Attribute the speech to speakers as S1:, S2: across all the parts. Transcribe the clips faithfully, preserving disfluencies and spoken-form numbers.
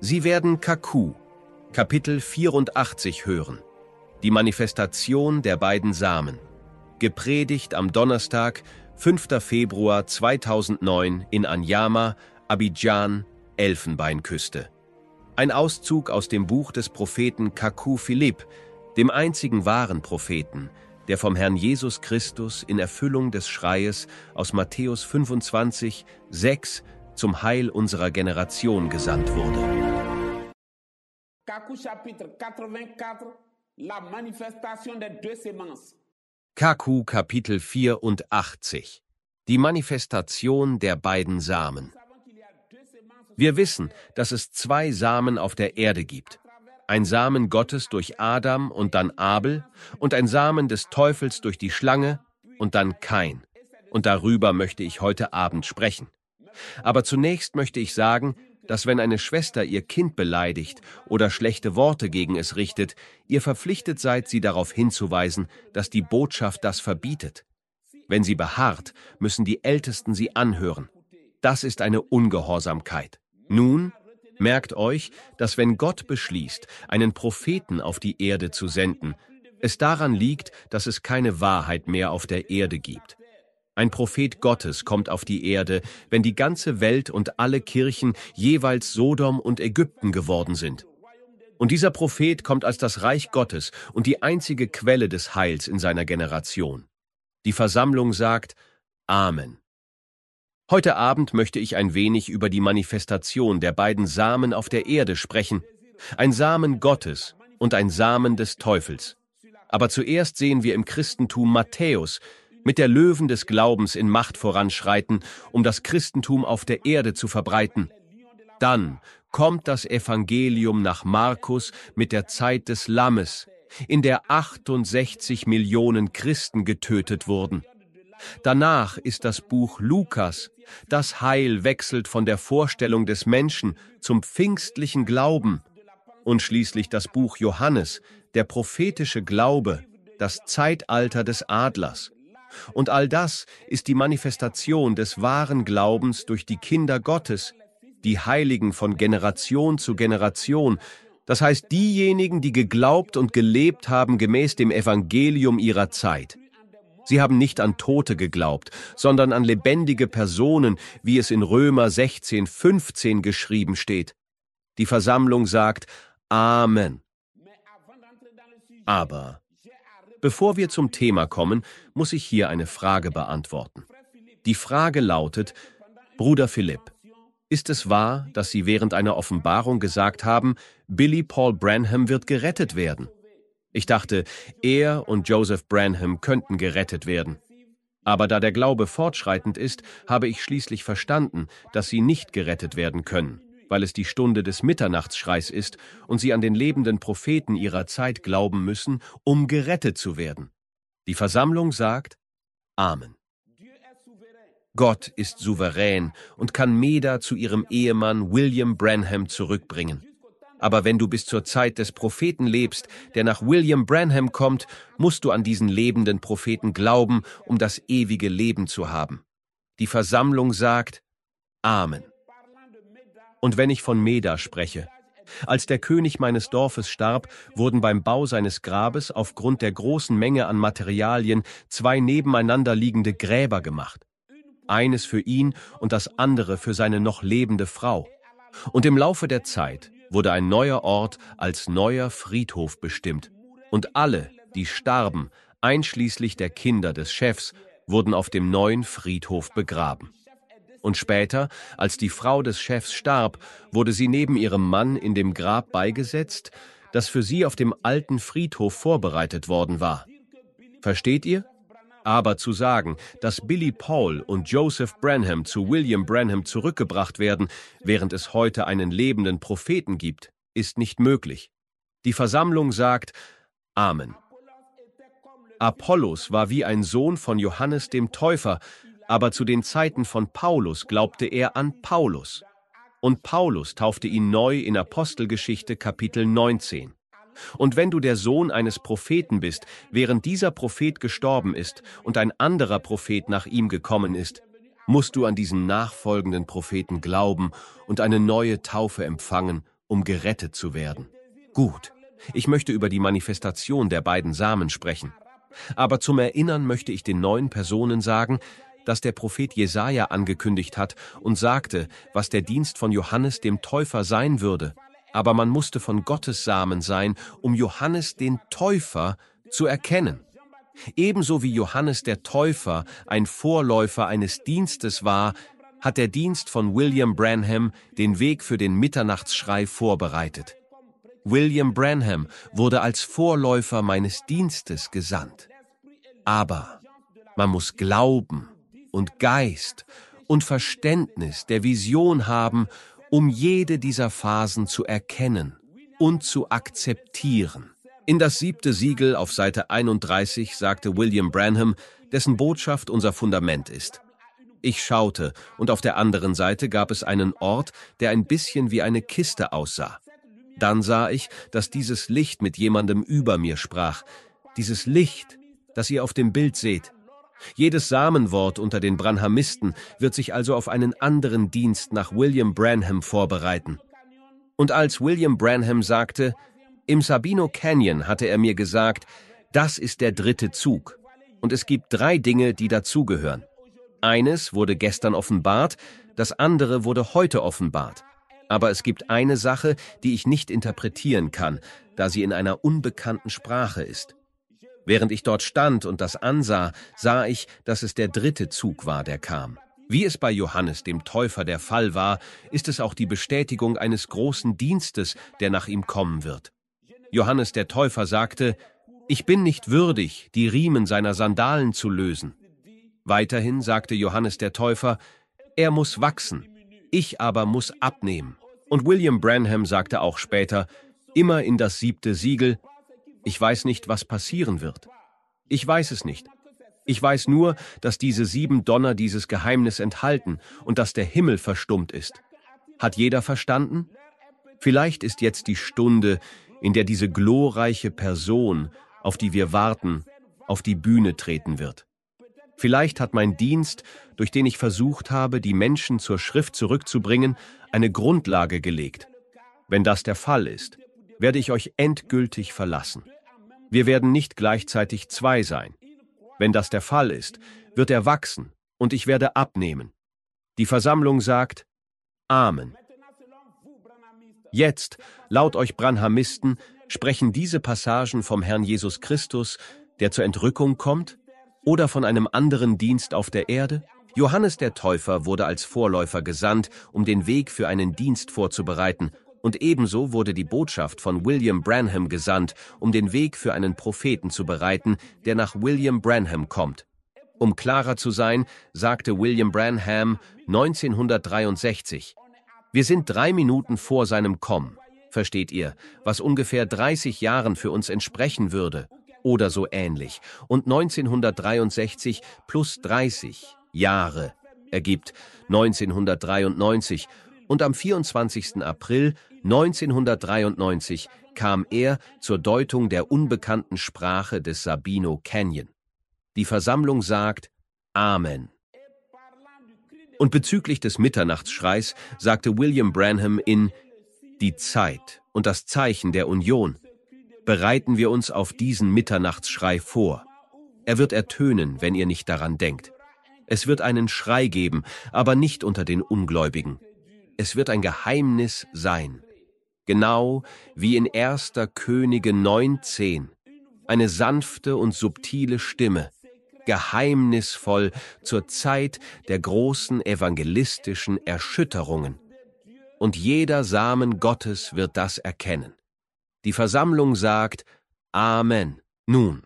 S1: Sie werden Kaku, Kapitel vierundachtzig hören. Die Manifestation der beiden Samen. Gepredigt am Donnerstag, fünfter Februar zweitausendneun in Anyama, Abidjan, Elfenbeinküste. Ein Auszug aus dem Buch des Propheten Kaku Philipp, dem einzigen wahren Propheten, der vom Herrn Jesus Christus in Erfüllung des Schreies aus Matthäus fünfundzwanzig, sechs zum Heil unserer Generation gesandt wurde.
S2: Kaku chapitre quatre-vingt-quatre, la manifestation des deux semences.
S1: Kaku Kapitel vierundachtzig. Die Manifestation der beiden Samen. Wir wissen, dass es zwei Samen auf der Erde gibt. Ein Samen Gottes durch Adam und dann Abel und ein Samen des Teufels durch die Schlange und dann Kain. Und darüber möchte ich heute Abend sprechen. Aber zunächst möchte ich sagen, dass wenn eine Schwester ihr Kind beleidigt oder schlechte Worte gegen es richtet, ihr verpflichtet seid, sie darauf hinzuweisen, dass die Botschaft das verbietet. Wenn sie beharrt, müssen die Ältesten sie anhören. Das ist eine Ungehorsamkeit. Nun, merkt euch, dass wenn Gott beschließt, einen Propheten auf die Erde zu senden, es daran liegt, dass es keine Wahrheit mehr auf der Erde gibt. Ein Prophet Gottes kommt auf die Erde, wenn die ganze Welt und alle Kirchen jeweils Sodom und Ägypten geworden sind. Und dieser Prophet kommt als das Reich Gottes und die einzige Quelle des Heils in seiner Generation. Die Versammlung sagt Amen. Heute Abend möchte ich ein wenig über die Manifestation der beiden Samen auf der Erde sprechen. Ein Samen Gottes und ein Samen des Teufels. Aber zuerst sehen wir im Christentum Matthäus mit der Löwen des Glaubens in Macht voranschreiten, um das Christentum auf der Erde zu verbreiten. Dann kommt das Evangelium nach Markus mit der Zeit des Lammes, in der achtundsechzig Millionen Christen getötet wurden. Danach ist das Buch Lukas. Das Heil wechselt von der Vorstellung des Menschen zum pfingstlichen Glauben. Und schließlich das Buch Johannes, der prophetische Glaube, das Zeitalter des Adlers. Und all das ist die Manifestation des wahren Glaubens durch die Kinder Gottes, die Heiligen von Generation zu Generation, das heißt diejenigen, die geglaubt und gelebt haben gemäß dem Evangelium ihrer Zeit. Sie haben nicht an Tote geglaubt, sondern an lebendige Personen, wie es in Römer sechzehn, fünfzehn geschrieben steht. Die Versammlung sagt Amen. Aber bevor wir zum Thema kommen, muss ich hier eine Frage beantworten. Die Frage lautet: Bruder Philipp, ist es wahr, dass Sie während einer Offenbarung gesagt haben, Billy Paul Branham wird gerettet werden? Ich dachte, er und Joseph Branham könnten gerettet werden. Aber da der Glaube fortschreitend ist, habe ich schließlich verstanden, dass sie nicht gerettet werden können, weil es die Stunde des Mitternachtsschreis ist und sie an den lebenden Propheten ihrer Zeit glauben müssen, um gerettet zu werden. Die Versammlung sagt Amen. Gott ist souverän und kann Meda zu ihrem Ehemann William Branham zurückbringen. Aber wenn du bis zur Zeit des Propheten lebst, der nach William Branham kommt, musst du an diesen lebenden Propheten glauben, um das ewige Leben zu haben. Die Versammlung sagt Amen. Und wenn ich von Meda spreche: Als der König meines Dorfes starb, wurden beim Bau seines Grabes aufgrund der großen Menge an Materialien zwei nebeneinander liegende Gräber gemacht. Eines für ihn und das andere für seine noch lebende Frau. Und im Laufe der Zeit wurde ein neuer Ort als neuer Friedhof bestimmt. Und alle, die starben, einschließlich der Kinder des Chefs, wurden auf dem neuen Friedhof begraben. Und später, als die Frau des Chefs starb, wurde sie neben ihrem Mann in dem Grab beigesetzt, das für sie auf dem alten Friedhof vorbereitet worden war. Versteht ihr? Aber zu sagen, dass Billy Paul und Joseph Branham zu William Branham zurückgebracht werden, während es heute einen lebenden Propheten gibt, ist nicht möglich. Die Versammlung sagt Amen. Apollos war wie ein Sohn von Johannes dem Täufer, aber zu den Zeiten von Paulus glaubte er an Paulus. Und Paulus taufte ihn neu in Apostelgeschichte Kapitel neunzehn. Und wenn du der Sohn eines Propheten bist, während dieser Prophet gestorben ist und ein anderer Prophet nach ihm gekommen ist, musst du an diesen nachfolgenden Propheten glauben und eine neue Taufe empfangen, um gerettet zu werden. Gut, ich möchte über die Manifestation der beiden Samen sprechen. Aber zum Erinnern möchte ich den neuen Personen sagen, dass der Prophet Jesaja angekündigt hat und sagte, was der Dienst von Johannes dem Täufer sein würde. Aber man musste von Gottes Samen sein, um Johannes den Täufer zu erkennen. Ebenso wie Johannes der Täufer ein Vorläufer eines Dienstes war, hat der Dienst von William Branham den Weg für den Mitternachtsschrei vorbereitet. William Branham wurde als Vorläufer meines Dienstes gesandt. Aber man muss Glauben und Geist und Verständnis der Vision haben, um jede dieser Phasen zu erkennen und zu akzeptieren. In das siebte Siegel auf Seite einunddreißig sagte William Branham, dessen Botschaft unser Fundament ist. Ich schaute, und auf der anderen Seite gab es einen Ort, der ein bisschen wie eine Kiste aussah. Dann sah ich, dass dieses Licht mit jemandem über mir sprach. Dieses Licht, das ihr auf dem Bild seht. Jedes Samenwort unter den Branhamisten wird sich also auf einen anderen Dienst nach William Branham vorbereiten. Und als William Branham sagte, im Sabino Canyon hatte er mir gesagt, das ist der dritte Zug. Und es gibt drei Dinge, die dazugehören. Eines wurde gestern offenbart, das andere wurde heute offenbart. Aber es gibt eine Sache, die ich nicht interpretieren kann, da sie in einer unbekannten Sprache ist. Während ich dort stand und das ansah, sah ich, dass es der dritte Zug war, der kam. Wie es bei Johannes dem Täufer der Fall war, ist es auch die Bestätigung eines großen Dienstes, der nach ihm kommen wird. Johannes der Täufer sagte, ich bin nicht würdig, die Riemen seiner Sandalen zu lösen. Weiterhin sagte Johannes der Täufer, er muss wachsen, ich aber muss abnehmen. Und William Branham sagte auch später, immer in das siebte Siegel, ich weiß nicht, was passieren wird. Ich weiß es nicht. Ich weiß nur, dass diese sieben Donner dieses Geheimnis enthalten und dass der Himmel verstummt ist. Hat jeder verstanden? Vielleicht ist jetzt die Stunde, in der diese glorreiche Person, auf die wir warten, auf die Bühne treten wird. Vielleicht hat mein Dienst, durch den ich versucht habe, die Menschen zur Schrift zurückzubringen, eine Grundlage gelegt. Wenn das der Fall ist, werde ich euch endgültig verlassen. Wir werden nicht gleichzeitig zwei sein. Wenn das der Fall ist, wird er wachsen und ich werde abnehmen. Die Versammlung sagt Amen. Jetzt, laut euch Branhamisten, sprechen diese Passagen vom Herrn Jesus Christus, der zur Entrückung kommt, oder von einem anderen Dienst auf der Erde? Johannes der Täufer wurde als Vorläufer gesandt, um den Weg für einen Dienst vorzubereiten, und ebenso wurde die Botschaft von William Branham gesandt, um den Weg für einen Propheten zu bereiten, der nach William Branham kommt. Um klarer zu sein, sagte William Branham neunzehnhundertdreiundsechzig, wir sind drei Minuten vor seinem Kommen, versteht ihr, was ungefähr dreißig Jahren für uns entsprechen würde, oder so ähnlich, und neunzehnhundertdreiundsechzig plus dreißig Jahre ergibt neunzehnhundertdreiundneunzig, und am vierundzwanzigsten April neunzehnhundertdreiundneunzig kam er zur Deutung der unbekannten Sprache des Sabino Canyon. Die Versammlung sagt Amen. Und bezüglich des Mitternachtsschreis sagte William Branham in Die Zeit und das Zeichen der Union bereiten wir uns auf diesen Mitternachtsschrei vor. Er wird ertönen, wenn ihr nicht daran denkt. Es wird einen Schrei geben, aber nicht unter den Ungläubigen. Es wird ein Geheimnis sein. Genau wie in erster Könige neunzehn. Eine sanfte und subtile Stimme, geheimnisvoll zur Zeit der großen evangelistischen Erschütterungen. Und jeder Samen Gottes wird das erkennen. Die Versammlung sagt Amen. Nun,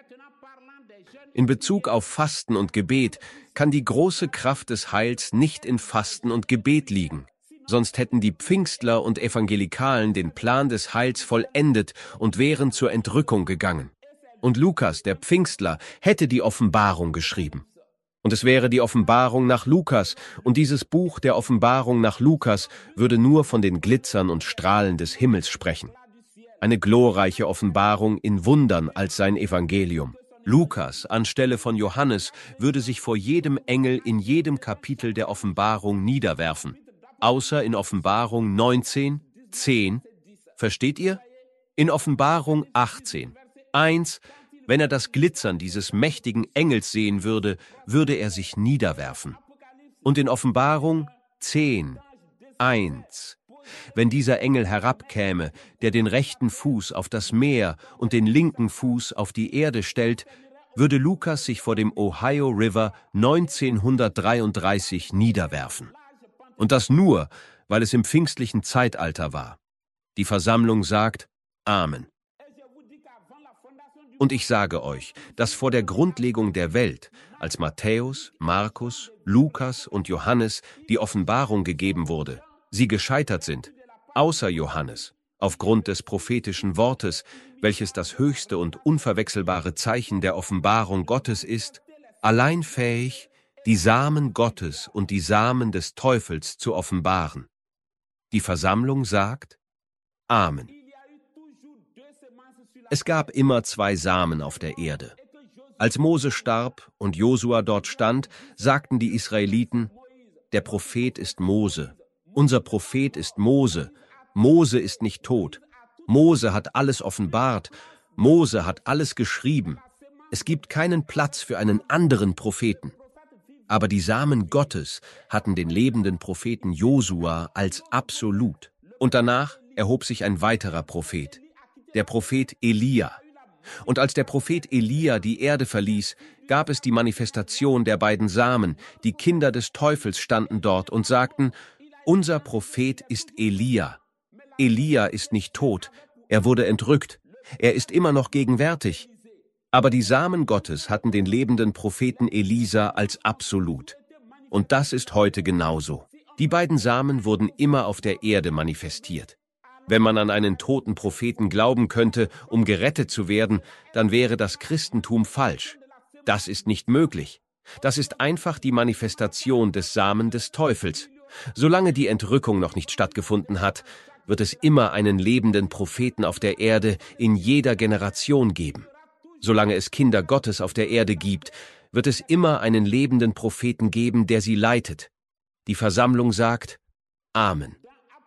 S1: in Bezug auf Fasten und Gebet kann die große Kraft des Heils nicht in Fasten und Gebet liegen. Sonst hätten die Pfingstler und Evangelikalen den Plan des Heils vollendet und wären zur Entrückung gegangen. Und Lukas, der Pfingstler, hätte die Offenbarung geschrieben. Und es wäre die Offenbarung nach Lukas, und dieses Buch der Offenbarung nach Lukas würde nur von den Glitzern und Strahlen des Himmels sprechen. Eine glorreiche Offenbarung in Wundern als sein Evangelium. Lukas anstelle von Johannes würde sich vor jedem Engel in jedem Kapitel der Offenbarung niederwerfen, außer in Offenbarung neunzehn, zehn. Versteht ihr? In Offenbarung achtzehn, eins, wenn er das Glitzern dieses mächtigen Engels sehen würde, würde er sich niederwerfen. Und in Offenbarung zehn, eins, wenn dieser Engel herabkäme, der den rechten Fuß auf das Meer und den linken Fuß auf die Erde stellt, würde Lukas sich vor dem Ohio River neunzehnhundertdreiunddreißig niederwerfen. Und das nur, weil es im pfingstlichen Zeitalter war. Die Versammlung sagt Amen. Und ich sage euch, dass vor der Grundlegung der Welt, als Matthäus, Markus, Lukas und Johannes die Offenbarung gegeben wurde, sie gescheitert sind, außer Johannes, aufgrund des prophetischen Wortes, welches das höchste und unverwechselbare Zeichen der Offenbarung Gottes ist, allein fähig, die Samen Gottes und die Samen des Teufels zu offenbaren. Die Versammlung sagt Amen. Es gab immer zwei Samen auf der Erde. Als Mose starb und Josua dort stand, sagten die Israeliten, der Prophet ist Mose, unser Prophet ist Mose, Mose ist nicht tot, Mose hat alles offenbart, Mose hat alles geschrieben. Es gibt keinen Platz für einen anderen Propheten. Aber die Samen Gottes hatten den lebenden Propheten Josua als absolut. Und danach erhob sich ein weiterer Prophet, der Prophet Elia. Und als der Prophet Elia die Erde verließ, gab es die Manifestation der beiden Samen. Die Kinder des Teufels standen dort und sagten, unser Prophet ist Elia. Elia ist nicht tot, er wurde entrückt, er ist immer noch gegenwärtig. Aber die Samen Gottes hatten den lebenden Propheten Elisa als absolut. Und das ist heute genauso. Die beiden Samen wurden immer auf der Erde manifestiert. Wenn man an einen toten Propheten glauben könnte, um gerettet zu werden, dann wäre das Christentum falsch. Das ist nicht möglich. Das ist einfach die Manifestation des Samen des Teufels. Solange die Entrückung noch nicht stattgefunden hat, wird es immer einen lebenden Propheten auf der Erde in jeder Generation geben. Solange es Kinder Gottes auf der Erde gibt, wird es immer einen lebenden Propheten geben, der sie leitet. Die Versammlung sagt Amen.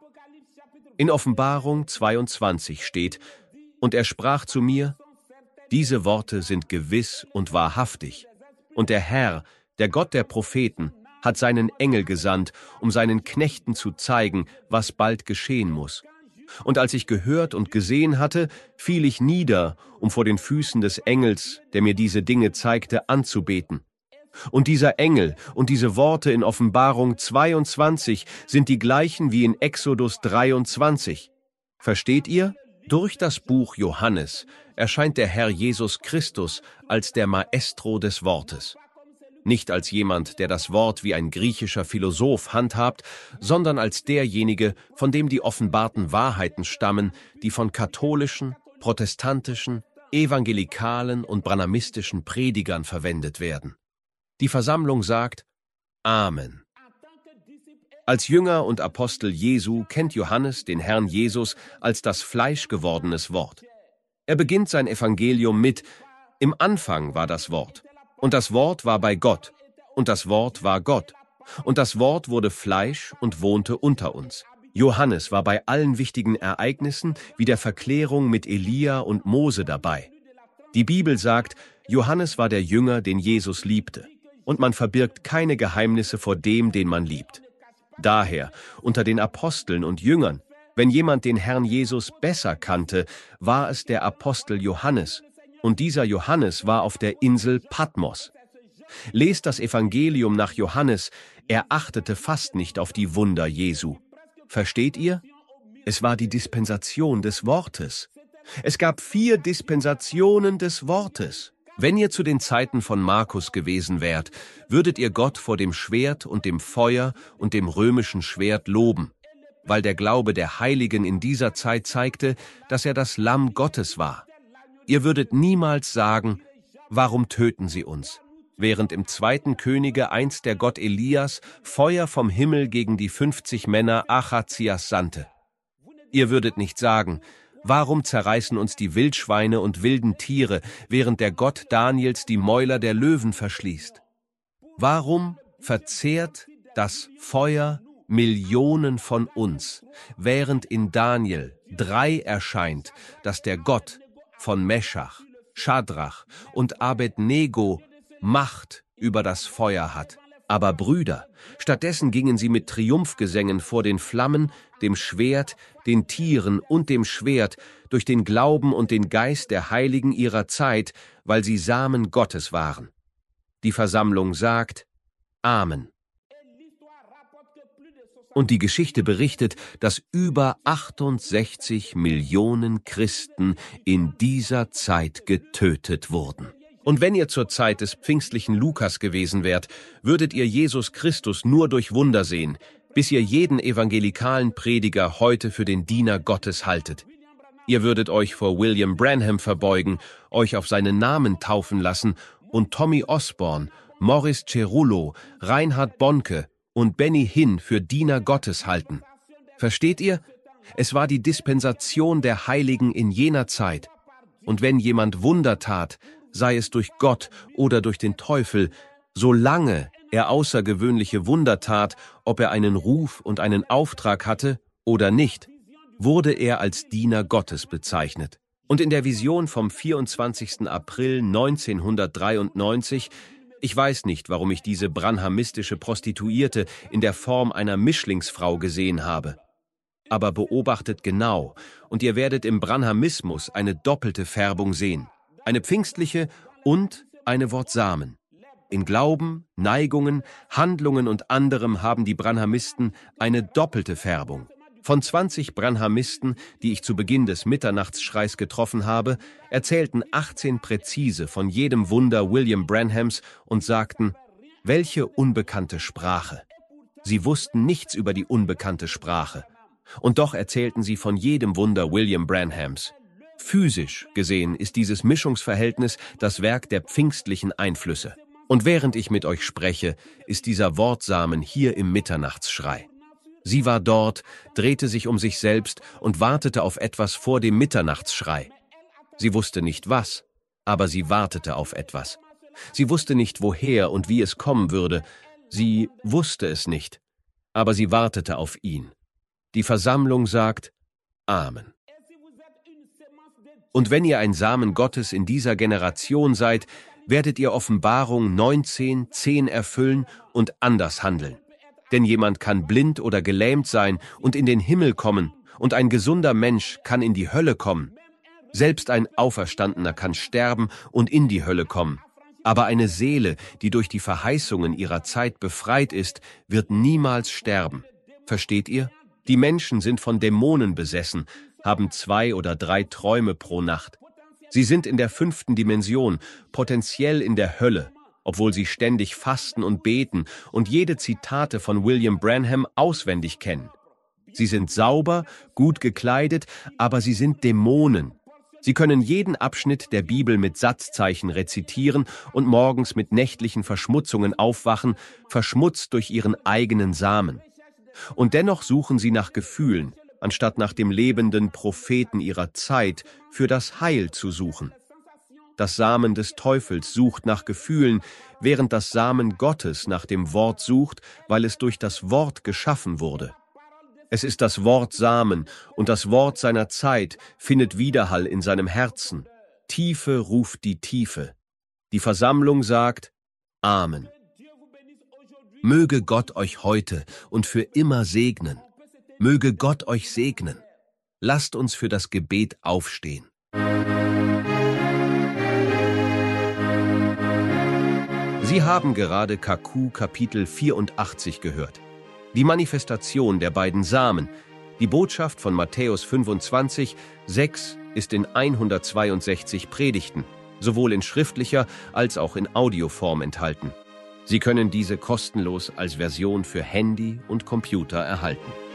S1: In Offenbarung zweiundzwanzig steht, und er sprach zu mir, diese Worte sind gewiss und wahrhaftig. Und der Herr, der Gott der Propheten, hat seinen Engel gesandt, um seinen Knechten zu zeigen, was bald geschehen muss. Und als ich gehört und gesehen hatte, fiel ich nieder, um vor den Füßen des Engels, der mir diese Dinge zeigte, anzubeten. Und dieser Engel und diese Worte in Offenbarung zweiundzwanzig sind die gleichen wie in Exodus dreiundzwanzig. Versteht ihr? Durch das Buch Johannes erscheint der Herr Jesus Christus als der Maestro des Wortes. Nicht als jemand, der das Wort wie ein griechischer Philosoph handhabt, sondern als derjenige, von dem die offenbarten Wahrheiten stammen, die von katholischen, protestantischen, evangelikalen und branhamistischen Predigern verwendet werden. Die Versammlung sagt Amen. Als Jünger und Apostel Jesu kennt Johannes den Herrn Jesus als das fleischgewordenes Wort. Er beginnt sein Evangelium mit: Im Anfang war das Wort, und das Wort war bei Gott, und das Wort war Gott, und das Wort wurde Fleisch und wohnte unter uns. Johannes war bei allen wichtigen Ereignissen wie der Verklärung mit Elia und Mose dabei. Die Bibel sagt, Johannes war der Jünger, den Jesus liebte. Und man verbirgt keine Geheimnisse vor dem, den man liebt. Daher, unter den Aposteln und Jüngern, wenn jemand den Herrn Jesus besser kannte, war es der Apostel Johannes. Und dieser Johannes war auf der Insel Patmos. Lest das Evangelium nach Johannes, er achtete fast nicht auf die Wunder Jesu. Versteht ihr? Es war die Dispensation des Wortes. Es gab vier Dispensationen des Wortes. Wenn ihr zu den Zeiten von Markus gewesen wärt, würdet ihr Gott vor dem Schwert und dem Feuer und dem römischen Schwert loben, weil der Glaube der Heiligen in dieser Zeit zeigte, dass er das Lamm Gottes war. Ihr würdet niemals sagen, warum töten sie uns? Während im zweiten Könige einst der Gott Elias Feuer vom Himmel gegen die fünfzig Männer Achazias sandte. Ihr würdet nicht sagen, warum zerreißen uns die Wildschweine und wilden Tiere, während der Gott Daniels die Mäuler der Löwen verschließt? Warum verzehrt das Feuer Millionen von uns, während in Daniel drei erscheint, dass der Gott von Meschach, Schadrach und Abednego Macht über das Feuer hat. Aber Brüder, stattdessen gingen sie mit Triumphgesängen vor den Flammen, dem Schwert, den Tieren und dem Schwert durch den Glauben und den Geist der Heiligen ihrer Zeit, weil sie Samen Gottes waren. Die Versammlung sagt Amen. Und die Geschichte berichtet, dass über achtundsechzig Millionen Christen in dieser Zeit getötet wurden. Und wenn ihr zur Zeit des pfingstlichen Lukas gewesen wärt, würdet ihr Jesus Christus nur durch Wunder sehen, bis ihr jeden evangelikalen Prediger heute für den Diener Gottes haltet. Ihr würdet euch vor William Branham verbeugen, euch auf seinen Namen taufen lassen und Tommy Osborne, Morris Cerullo, Reinhard Bonke und Benny Hinn für Diener Gottes halten. Versteht ihr? Es war die Dispensation der Heiligen in jener Zeit. Und wenn jemand Wunder tat, sei es durch Gott oder durch den Teufel, solange er außergewöhnliche Wunder tat, ob er einen Ruf und einen Auftrag hatte oder nicht, wurde er als Diener Gottes bezeichnet. Und in der Vision vom vierundzwanzigsten April neunzehnhundertdreiundneunzig, ich weiß nicht, warum ich diese branhamistische Prostituierte in der Form einer Mischlingsfrau gesehen habe. Aber beobachtet genau, und ihr werdet im Branhamismus eine doppelte Färbung sehen. Eine pfingstliche und eine Wortsamen. In Glauben, Neigungen, Handlungen und anderem haben die Branhamisten eine doppelte Färbung. Von zwanzig Branhamisten, die ich zu Beginn des Mitternachtsschreis getroffen habe, erzählten achtzehn präzise von jedem Wunder William Branhams und sagten, welche unbekannte Sprache. Sie wussten nichts über die unbekannte Sprache. Und doch erzählten sie von jedem Wunder William Branhams. Physisch gesehen ist dieses Mischungsverhältnis das Werk der pfingstlichen Einflüsse. Und während ich mit euch spreche, ist dieser Wortsamen hier im Mitternachtsschrei. Sie war dort, drehte sich um sich selbst und wartete auf etwas vor dem Mitternachtsschrei. Sie wusste nicht was, aber sie wartete auf etwas. Sie wusste nicht woher und wie es kommen würde. Sie wusste es nicht, aber sie wartete auf ihn. Die Versammlung sagt Amen. Und wenn ihr ein Samen Gottes in dieser Generation seid, werdet ihr Offenbarung neunzehn zehn erfüllen und anders handeln. Denn jemand kann blind oder gelähmt sein und in den Himmel kommen, und ein gesunder Mensch kann in die Hölle kommen. Selbst ein Auferstandener kann sterben und in die Hölle kommen. Aber eine Seele, die durch die Verheißungen ihrer Zeit befreit ist, wird niemals sterben. Versteht ihr? Die Menschen sind von Dämonen besessen, haben zwei oder drei Träume pro Nacht. Sie sind in der fünften Dimension, potenziell in der Hölle, obwohl sie ständig fasten und beten und jede Zitate von William Branham auswendig kennen. Sie sind sauber, gut gekleidet, aber sie sind Dämonen. Sie können jeden Abschnitt der Bibel mit Satzzeichen rezitieren und morgens mit nächtlichen Verschmutzungen aufwachen, verschmutzt durch ihren eigenen Samen. Und dennoch suchen sie nach Gefühlen, anstatt nach dem lebenden Propheten ihrer Zeit für das Heil zu suchen. Das Samen des Teufels sucht nach Gefühlen, während das Samen Gottes nach dem Wort sucht, weil es durch das Wort geschaffen wurde. Es ist das Wort Samen, und das Wort seiner Zeit findet Widerhall in seinem Herzen. Tiefe ruft die Tiefe. Die Versammlung sagt Amen. Möge Gott euch heute und für immer segnen. Möge Gott euch segnen. Lasst uns für das Gebet aufstehen. Sie haben gerade K Q Kapitel vierundachtzig gehört. Die Manifestation der beiden Samen. Die Botschaft von Matthäus fünfundzwanzig, sechs ist in hundertzweiundsechzig Predigten, sowohl in schriftlicher als auch in Audioform enthalten. Sie können diese kostenlos als Version für Handy und Computer erhalten.